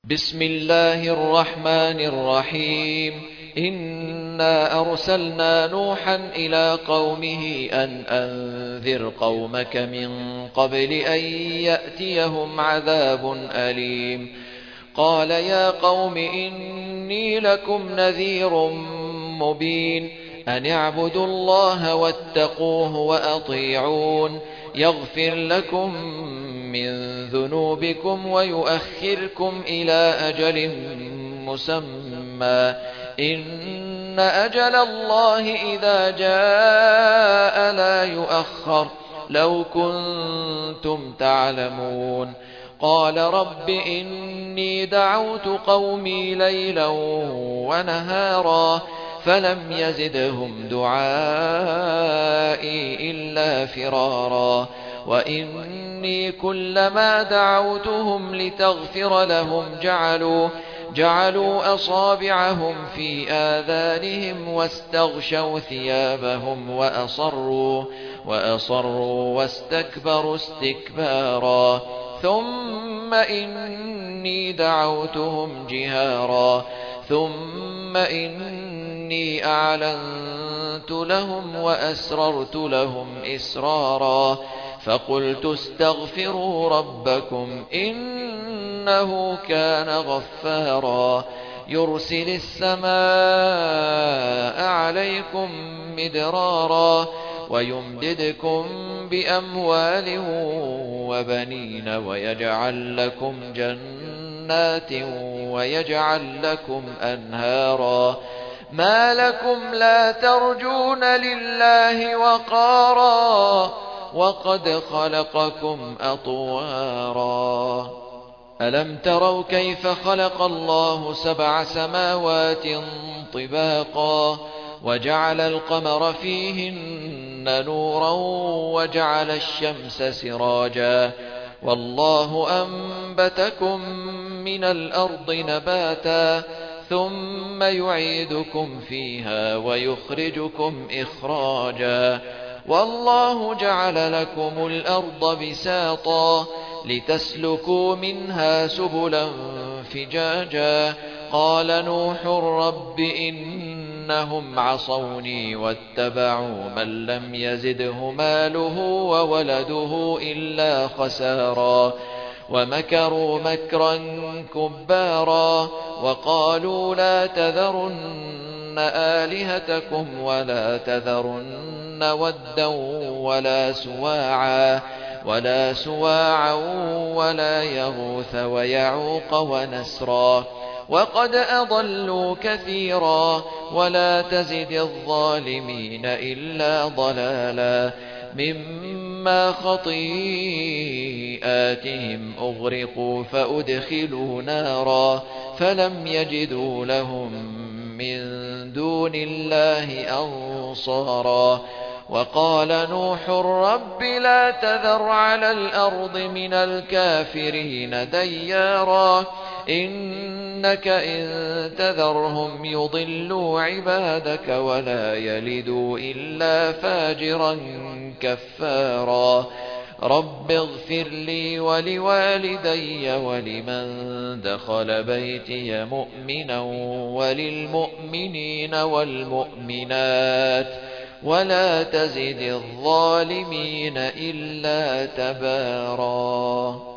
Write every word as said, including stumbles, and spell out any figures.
بسم الله الرحمن الرحيم إنا أرسلنا نوحا إلى قومه أن أنذر قومك من قبل أن يأتيهم عذاب أليم قال يا قوم إني لكم نذير مبين أن اعبدوا الله واتقوه وأطيعون يغفر لكم من ذنوبكم ويؤخركم إلى أجل مسمى إن أجل الله إذا جاء لا يؤخر لو كنتم تعلمون قال رب إني دعوت قومي ليلا ونهارا فلم يزدهم دعائي إلا فرارا وإني كلما دعوتهم لتغفر لهم جعلوا جعلوا أصابعهم في آذانهم واستغشوا ثيابهم وأصروا وأصروا واستكبروا استكبارا ثم إني دعوتهم جهارا ثم إني أعلنت لهم وأسررت لهم إسرارا فقلت استغفروا ربكم إنه كان غفارا يرسل السماء عليكم مدرارا ويمددكم بأموال وبنين ويجعل لكم جنات ويجعل لكم أنهارا ما لكم لا ترجون لله وقارا وقد خلقكم أطوارا ألم تروا كيف خلق الله سبع سماوات طباقا وجعل القمر فيهن نورا وجعل الشمس سراجا والله أنبتكم من الأرض نباتا ثم يعيدكم فيها ويخرجكم إخراجا والله جعل لكم الأرض بساطا لتسلكوا منها سبلا فجاجا قال نوح رب إنهم عصوني واتبعوا من لم يزده ماله وولده إلا خسارا ومكروا مكرا كبارا وقالوا لا تذرن آلهتكم ولا تذرن ودا ولا سواعا ولا سواعا ولا يغوث ويعوق ونسرا وقد أضلوا كثيرا ولا تزد الظالمين إلا ضلالا مما خطيئاتهم أغرقوا فأدخلوا نارا فلم يجدوا لهم من دون الله أنصارا وقال نوح رب لا تذر على الأرض من الكافرين ديارا إنك إن تذرهم يضلوا عبادك ولا يلدوا إلا فاجرا كفارا رب اغفر لي ولوالدي ولمن دخل بيتي مؤمنا وللمؤمنين والمؤمنات ولا تزد الظالمين إلا تبارا.